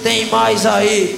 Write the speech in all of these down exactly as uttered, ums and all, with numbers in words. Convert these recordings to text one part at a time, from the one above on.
tem mais aí.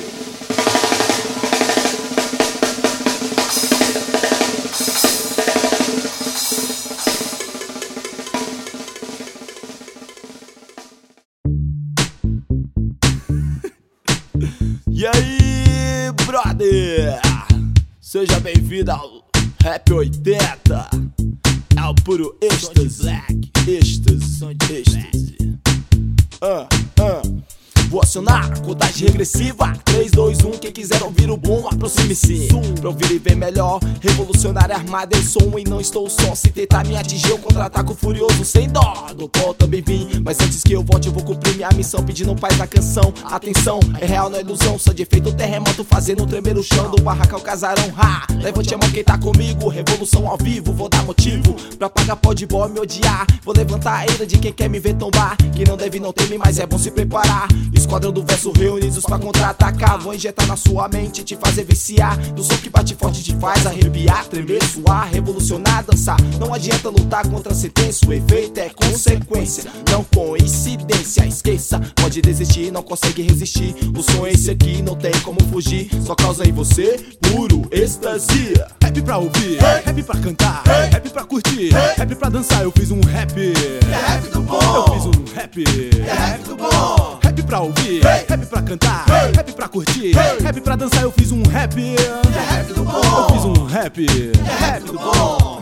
E aí, brother? Seja bem-vindo ao Rap oitenta. É o puro êxtase, êxtase, êxtase. Ah, ah. Vou acionar a contagem regressiva. Três, dois, um, quem quiser ouvir o boom, aproxime-se pra ouvir e ver melhor. Revolucionária armada eu sou e não estou só. Se tentar me atingir eu contra-ataco furioso sem dó. Do pó também vim, mas antes que eu volte eu vou cumprir minha missão, pedindo paz na canção. Atenção, é real, não é ilusão. Só de efeito terremoto fazendo tremer o chão. Do barraco ao casarão, ha! Levante a mão quem tá comigo. Revolução ao vivo, vou dar motivo pra pagar pó de bó me odiar. Vou levantar a ira de quem quer me ver tombar. Que não deve, não teme, mas é bom se preparar. Esquadrão do verso reunidos pra contra-atacar. Vou injetar na sua mente, te fazer viciar. Do som que bate forte te faz arrepiar, tremer, suar, revolucionar, dançar. Não adianta lutar contra a sentença, o efeito é consequência, não coincidência. Esqueça, pode desistir, não consegue resistir. O som é esse aqui, não tem como fugir. Só causa em você puro êxtase. Rap pra ouvir, hey! Rap pra cantar, hey! Rap pra curtir, hey! Rap pra dançar, eu fiz um rap. É rap do bom. Eu fiz um rap. É rap do bom. Rap pra ouvir, hey! Rap pra cantar, hey! Rap pra curtir, hey! Rap pra dançar, eu fiz um rap. É rap do bom. Eu fiz um rap. É rap do bom.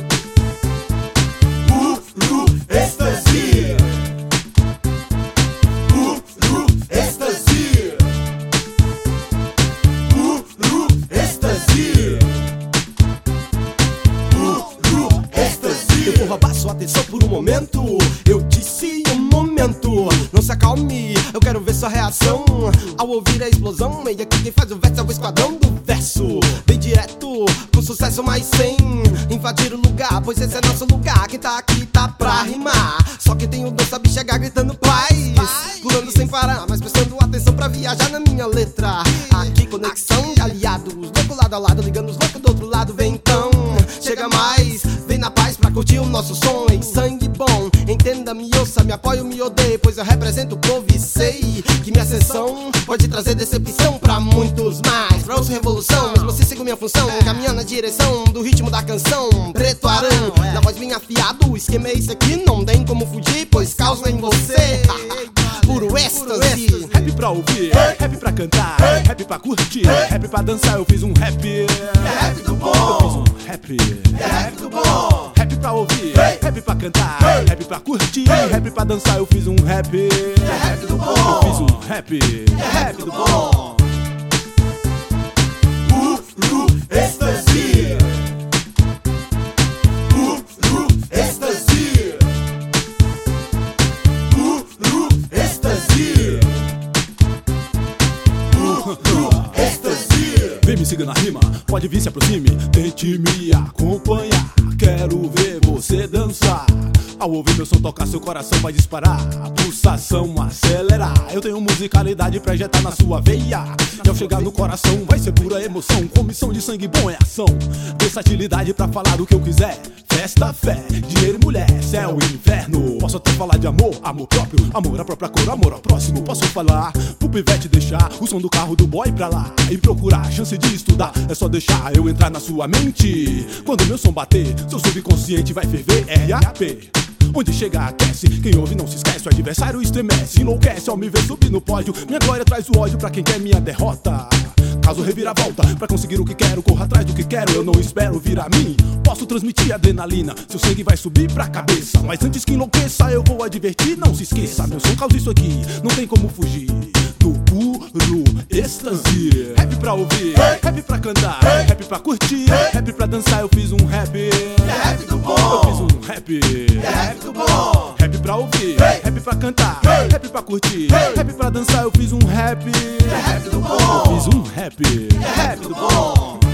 Puro êxtase. Puro êxtase. Puro êxtase. Puro êxtase. Eu vou roubar sua atenção por um momento. Eu disse um momento. Não se acalme, eu quero ver sua reação ao ouvir a explosão. E aqui quem faz o verso é o esquadrão do verso. Bem direto, com sucesso, mas sem invadir o lugar, pois esse é nosso lugar. Quem tá aqui tá pra rimar. Só quem tem o dom sabe chegar gritando paz, pulando sem parar, mas prestando atenção pra viajar na minha letra. Aqui conexão de aliados, louco lado a lado, ligando os loucos do outro lado. Vem então, chega mais, vem na paz pra curtir o nosso som em sangue bom. Entenda, me ouça, me apoio, me odeie, pois eu represento o povo e sei que minha ascensão pode trazer decepção pra muitos mais. Pra outra revolução, mas você siga minha função, caminhando na direção do ritmo da canção. Preto arão, na voz bem afiado, o esquema é esse aqui, não tem como fugir, pois causa em você puro êxtase. Rap pra ouvir, hey! Rap pra cantar, hey! Rap pra curtir, hey! Rap pra dançar, eu fiz um rap. É rap do bom. Eu fiz um rap. É rap do bom. Rap pra ouvir, hey! Rap pra cantar, hey! Rap pra curtir, hey! Rap pra dançar, eu fiz um rap. É rap do bom. Eu fiz um rap. É rap do bom. Puro êxtase. Puro êxtase. Puro êxtase. Puro êxtase. Vem me siga na rima, pode vir, se aproxime, tente me acompanhar. Quero ver você dançar. Ao ouvir meu som tocar, seu coração vai disparar, a pulsação acelerar. Eu tenho musicalidade pra injetar na sua veia, e ao chegar no coração vai ser pura emoção. Comissão de sangue bom é ação, versatilidade pra falar o que eu quiser. Festa, fé, dinheiro e mulher, céu e inferno. Posso até falar de amor, amor próprio, amor à própria cor, amor ao próximo. Posso falar pro pivete deixar o som do carro do boy pra lá e procurar chance de estudar. É só deixar eu entrar na sua mente. Quando meu som bater, seu subconsciente vai ferver. R A P, onde chega aquece, quem ouve não se esquece, o adversário estremece, enlouquece ao me ver subir no pódio. Minha glória traz o ódio pra quem quer minha derrota. Caso reviravolta, pra conseguir o que quero, corra atrás do que quero, eu não espero vir a mim. Posso transmitir adrenalina, seu sangue vai subir pra cabeça, mas antes que enlouqueça eu vou advertir, não se esqueça, meu som causa isso aqui, não tem como fugir do puro êxtase. Rap pra ouvir, hey! Rap pra cantar, hey! Rap pra curtir, hey! Rap pra dançar, eu fiz um rap. É rap do bom. Eu fiz um rap. É rap do bom. Rap pra ouvir, hey! Rap pra cantar, hey! Rap pra curtir, hey! Rap pra dançar, eu fiz um rap. É rap do bom. Eu fiz um rap. É rap do bom.